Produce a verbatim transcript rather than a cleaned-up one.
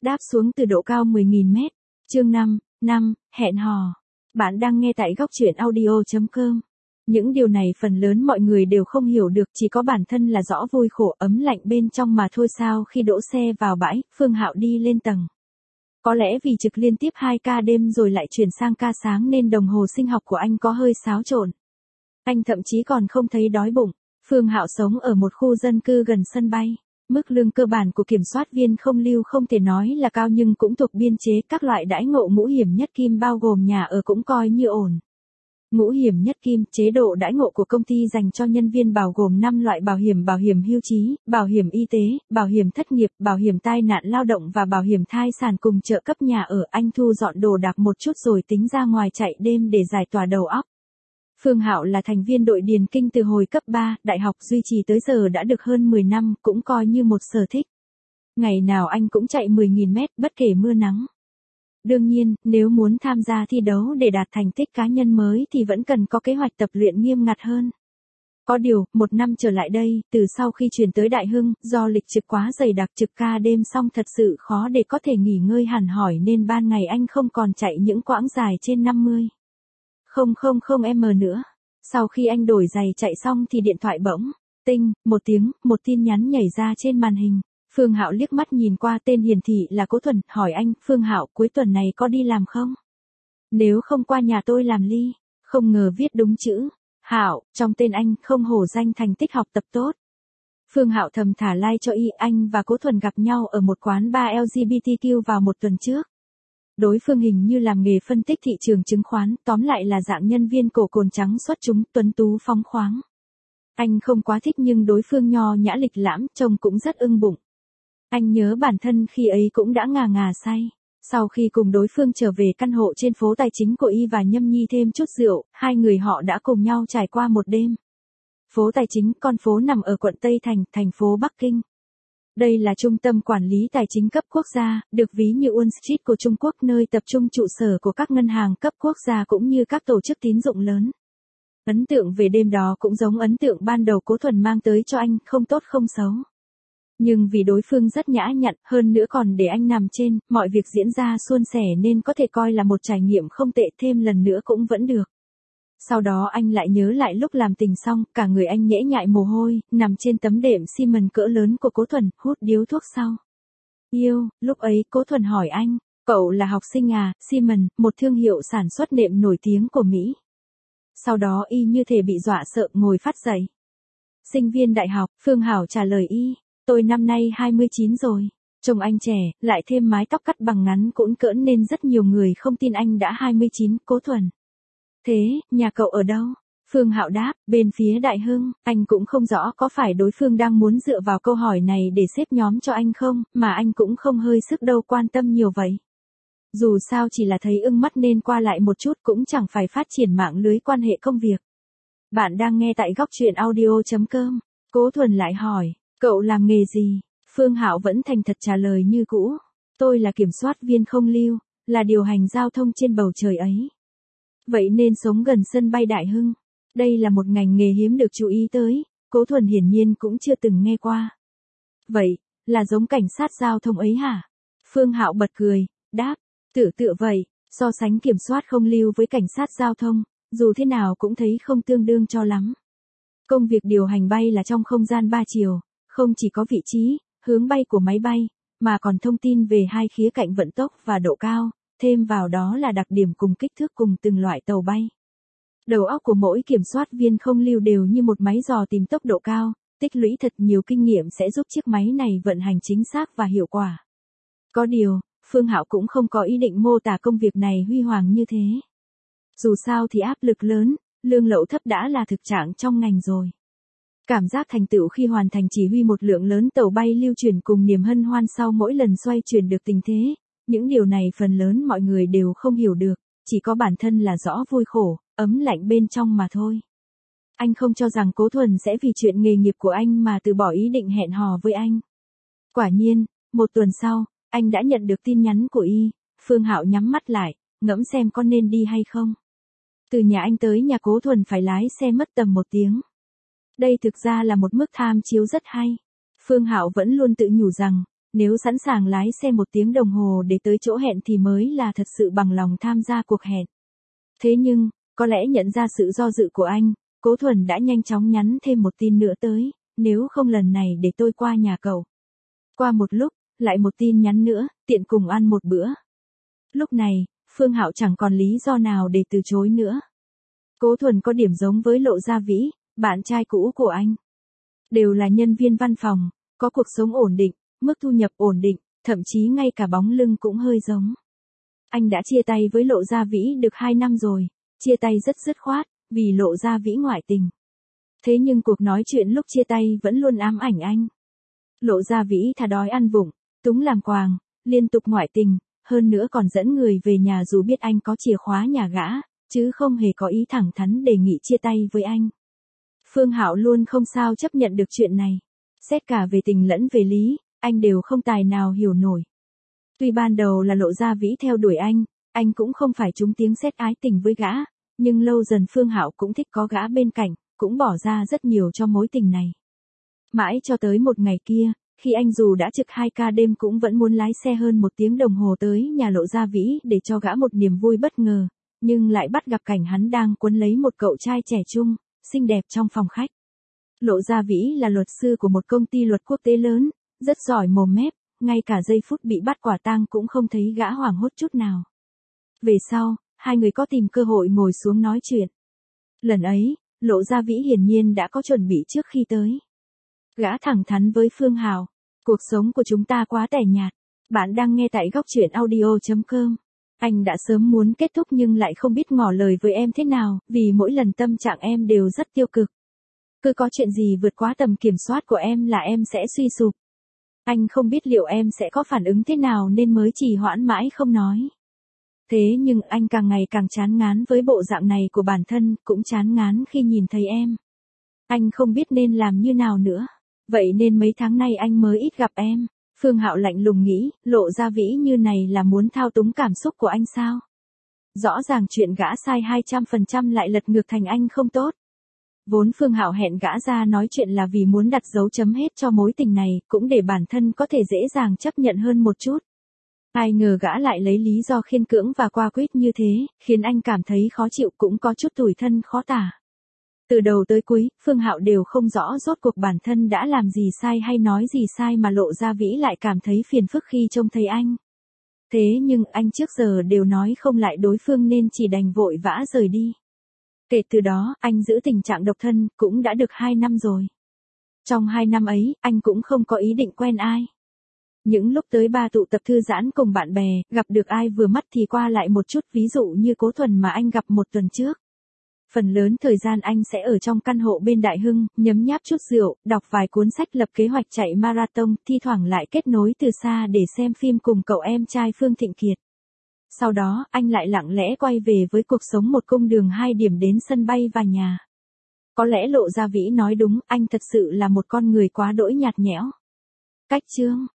đáp xuống từ độ cao mười nghìn mét. Chương năm, năm, hẹn hò. Bạn đang nghe tại góc truyện audio chấm com. Những điều này phần lớn mọi người đều không hiểu được, chỉ có bản thân là rõ vui khổ ấm lạnh bên trong mà thôi. Sao khi đỗ xe vào bãi, Phương Hạo đi lên tầng. Có lẽ vì trực liên tiếp hai ca đêm rồi lại chuyển sang ca sáng nên đồng hồ sinh học của anh có hơi xáo trộn. Anh thậm chí còn không thấy đói bụng. Phương Hạo sống ở một khu dân cư gần sân bay. Mức lương cơ bản của kiểm soát viên không lưu không thể nói là cao nhưng cũng thuộc biên chế các loại đãi ngộ ngũ hiểm nhất kim bao gồm nhà ở cũng coi như ổn. Ngũ hiểm nhất kim, chế độ đãi ngộ của công ty dành cho nhân viên bao gồm năm loại bảo hiểm: bảo hiểm hưu trí, bảo hiểm y tế, bảo hiểm thất nghiệp, bảo hiểm tai nạn lao động và bảo hiểm thai sản cùng trợ cấp nhà ở. Anh thu dọn đồ đạc một chút rồi tính ra ngoài chạy đêm để giải tỏa đầu óc. Phương Hạo là thành viên đội điền kinh từ hồi cấp ba, đại học duy trì tới giờ đã được hơn mười năm, cũng coi như một sở thích. Ngày nào anh cũng chạy mười nghìn mét bất kể mưa nắng. Đương nhiên, nếu muốn tham gia thi đấu để đạt thành tích cá nhân mới thì vẫn cần có kế hoạch tập luyện nghiêm ngặt hơn. Có điều, một năm trở lại đây, từ sau khi chuyển tới Đại Hưng, do lịch trực quá dày đặc, trực ca đêm xong thật sự khó để có thể nghỉ ngơi hẳn hỏi nên ban ngày anh không còn chạy những quãng dài trên năm mươi không không không mét nữa. Sau khi anh đổi giày chạy xong thì điện thoại bỗng, tinh, một tiếng, một tin nhắn nhảy ra trên màn hình. Phương Hạo liếc mắt nhìn qua, tên hiển thị là Cố Thuần, hỏi anh: Phương Hạo, cuối tuần này có đi làm không? Nếu không qua nhà tôi làm ly. Không ngờ viết đúng chữ Hạo trong tên anh, không hổ danh thành tích học tập tốt. Phương Hạo thầm thả like cho y. Anh và Cố Thuần gặp nhau ở một quán bar lờ giê bê tê quy vào một tuần trước. Đối phương hình như làm nghề phân tích thị trường chứng khoán, tóm lại là dạng nhân viên cổ cồn trắng xuất chúng, tuấn tú phóng khoáng. Anh không quá thích nhưng đối phương nho nhã lịch lãm, trông cũng rất ưng bụng. Anh nhớ bản thân khi ấy cũng đã ngà ngà say. Sau khi cùng đối phương trở về căn hộ trên phố tài chính của y và nhâm nhi thêm chút rượu, hai người họ đã cùng nhau trải qua một đêm. Phố tài chính, con phố nằm ở quận Tây Thành, thành phố Bắc Kinh. Đây là trung tâm quản lý tài chính cấp quốc gia, được ví như Wall Street của Trung Quốc, nơi tập trung trụ sở của các ngân hàng cấp quốc gia cũng như các tổ chức tín dụng lớn. Ấn tượng về đêm đó cũng giống ấn tượng ban đầu Cố Thuần mang tới cho anh, không tốt không xấu. Nhưng vì đối phương rất nhã nhặn, hơn nữa còn để anh nằm trên, mọi việc diễn ra suôn sẻ nên có thể coi là một trải nghiệm không tệ, thêm lần nữa cũng vẫn được. Sau đó anh lại nhớ lại lúc làm tình xong, cả người anh nhễ nhại mồ hôi, nằm trên tấm đệm xi mần cỡ lớn của Cố Thuần, hút điếu thuốc sau. Yêu, lúc ấy Cố Thuần hỏi anh: Cậu là học sinh à? Siemens, một thương hiệu sản xuất nệm nổi tiếng của Mỹ. Sau đó y như thể bị dọa sợ, ngồi phát dậy. Sinh viên đại học, Phương Hảo trả lời y: Tôi năm nay hai mươi chín rồi. Trông anh trẻ, lại thêm mái tóc cắt bằng ngắn cũn cỡn nên rất nhiều người không tin anh đã hai mươi chín. Cố Thuần: Thế, nhà cậu ở đâu? Phương Hạo đáp: Bên phía Đại Hưng. Anh cũng không rõ có phải đối phương đang muốn dựa vào câu hỏi này để xếp nhóm cho anh không, mà anh cũng không hơi sức đâu quan tâm nhiều vậy. Dù sao chỉ là thấy ưng mắt nên qua lại một chút, cũng chẳng phải phát triển mạng lưới quan hệ công việc. Bạn đang nghe tại góc truyện audio chấm com. Cố Thuần lại hỏi: Cậu làm nghề gì? Phương Hạo vẫn thành thật trả lời như cũ: Tôi là kiểm soát viên không lưu, là điều hành giao thông trên bầu trời ấy. Vậy nên sống gần sân bay Đại Hưng. Đây là một ngành nghề hiếm được chú ý tới, Cố Thuần hiển nhiên cũng chưa từng nghe qua. Vậy, là giống cảnh sát giao thông ấy hả? Phương Hạo bật cười, đáp: Tự tựa vậy, so sánh kiểm soát không lưu với cảnh sát giao thông, dù thế nào cũng thấy không tương đương cho lắm. Công việc điều hành bay là trong không gian ba chiều, không chỉ có vị trí, hướng bay của máy bay, mà còn thông tin về hai khía cạnh vận tốc và độ cao, thêm vào đó là đặc điểm cùng kích thước cùng từng loại tàu bay. Đầu óc của mỗi kiểm soát viên không lưu đều như một máy dò tìm tốc độ cao, tích lũy thật nhiều kinh nghiệm sẽ giúp chiếc máy này vận hành chính xác và hiệu quả. Có điều, Phương Hạo cũng không có ý định mô tả công việc này huy hoàng như thế. Dù sao thì áp lực lớn, lương lậu thấp đã là thực trạng trong ngành rồi. Cảm giác thành tựu khi hoàn thành chỉ huy một lượng lớn tàu bay lưu chuyển cùng niềm hân hoan sau mỗi lần xoay chuyển được tình thế, những điều này phần lớn mọi người đều không hiểu được, chỉ có bản thân là rõ vui khổ, ấm lạnh bên trong mà thôi. Anh không cho rằng Cố Thuần sẽ vì chuyện nghề nghiệp của anh mà từ bỏ ý định hẹn hò với anh. Quả nhiên, một tuần sau, anh đã nhận được tin nhắn của y. Phương Hạo nhắm mắt lại, ngẫm xem có nên đi hay không. Từ nhà anh tới nhà Cố Thuần phải lái xe mất tầm một tiếng. Đây thực ra là một mức tham chiếu rất hay. Phương Hạo vẫn luôn tự nhủ rằng, Nếu sẵn sàng lái xe một tiếng đồng hồ để tới chỗ hẹn thì mới là thật sự bằng lòng tham gia cuộc hẹn. Thế nhưng, có lẽ nhận ra sự do dự của anh, Cố Thuần đã nhanh chóng nhắn thêm một tin nữa tới, nếu không lần này để tôi qua nhà cậu. Qua một lúc, lại một tin nhắn nữa, tiện cùng ăn một bữa. Lúc này, Phương Hạo chẳng còn lý do nào để từ chối nữa. Cố Thuần có điểm giống với Lộ Gia Vĩ, bạn trai cũ của anh. Đều là nhân viên văn phòng, có cuộc sống ổn định, mức thu nhập ổn định, thậm chí ngay cả bóng lưng cũng hơi giống. Anh đã chia tay với Lộ Gia Vĩ được hai năm rồi, chia tay rất dứt khoát, vì Lộ Gia Vĩ ngoại tình. Thế nhưng cuộc nói chuyện lúc chia tay vẫn luôn ám ảnh anh. Lộ Gia Vĩ thà đói ăn vụng, túng làm quàng, liên tục ngoại tình, hơn nữa còn dẫn người về nhà dù biết anh có chìa khóa nhà gã, chứ không hề có ý thẳng thắn đề nghị chia tay với anh. Phương Hạo luôn không sao chấp nhận được chuyện này. Xét cả về tình lẫn về lý, anh đều không tài nào hiểu nổi. Tuy ban đầu là Lộ Gia Vĩ theo đuổi anh, anh cũng không phải trúng tiếng sét ái tình với gã, nhưng lâu dần Phương Hạo cũng thích có gã bên cạnh, cũng bỏ ra rất nhiều cho mối tình này. Mãi cho tới một ngày kia, khi anh dù đã trực hai ca đêm cũng vẫn muốn lái xe hơn một tiếng đồng hồ tới nhà Lộ Gia Vĩ để cho gã một niềm vui bất ngờ, nhưng lại bắt gặp cảnh hắn đang quấn lấy một cậu trai trẻ trung, xinh đẹp trong phòng khách. Lộ Gia Vĩ là luật sư của một công ty luật quốc tế lớn, rất giỏi mồm mép, ngay cả giây phút bị bắt quả tang cũng không thấy gã hoảng hốt chút nào. Về sau, hai người có tìm cơ hội ngồi xuống nói chuyện. Lần ấy, Lộ Gia Vĩ hiển nhiên đã có chuẩn bị trước khi tới. Gã thẳng thắn với Phương Hạo, cuộc sống của chúng ta quá tẻ nhạt. Bạn đang nghe tại góc truyện audio chấm com. Anh đã sớm muốn kết thúc nhưng lại không biết ngỏ lời với em thế nào, vì mỗi lần tâm trạng em đều rất tiêu cực. Cứ có chuyện gì vượt quá tầm kiểm soát của em là em sẽ suy sụp. Anh không biết liệu em sẽ có phản ứng thế nào nên mới trì hoãn mãi không nói. Thế nhưng anh càng ngày càng chán ngán với bộ dạng này của bản thân, cũng chán ngán khi nhìn thấy em. Anh không biết nên làm như nào nữa. Vậy nên mấy tháng nay anh mới ít gặp em. Phương Hạo lạnh lùng nghĩ, Lộ Gia Vĩ như này là muốn thao túng cảm xúc của anh sao? Rõ ràng chuyện gã sai hai trăm phần trăm lại lật ngược thành anh không tốt. Vốn Phương Hạo hẹn gã ra nói chuyện là vì muốn đặt dấu chấm hết cho mối tình này, cũng để bản thân có thể dễ dàng chấp nhận hơn một chút. Ai ngờ gã lại lấy lý do khiên cưỡng và qua quýt như thế, khiến anh cảm thấy khó chịu cũng có chút tủi thân khó tả. Từ đầu tới cuối, Phương Hạo đều không rõ rốt cuộc bản thân đã làm gì sai hay nói gì sai mà Lộ Gia Vĩ lại cảm thấy phiền phức khi trông thấy anh. Thế nhưng anh trước giờ đều nói không lại đối phương nên chỉ đành vội vã rời đi. Kể từ đó, anh giữ tình trạng độc thân, cũng đã được hai năm rồi. Trong hai năm ấy, anh cũng không có ý định quen ai. Những lúc tới ba tụ tập thư giãn cùng bạn bè, gặp được ai vừa mắt thì qua lại một chút, ví dụ như Cố Thuần mà anh gặp một tuần trước. Phần lớn thời gian anh sẽ ở trong căn hộ bên Đại Hưng, nhấm nháp chút rượu, đọc vài cuốn sách, lập kế hoạch chạy marathon, thi thoảng lại kết nối từ xa để xem phim cùng cậu em trai Phương Thịnh Kiệt. Sau đó, anh lại lặng lẽ quay về với cuộc sống một cung đường hai điểm đến sân bay và nhà. Có lẽ Lộ Gia Vĩ nói đúng, anh thật sự là một con người quá đỗi nhạt nhẽo. Cách chương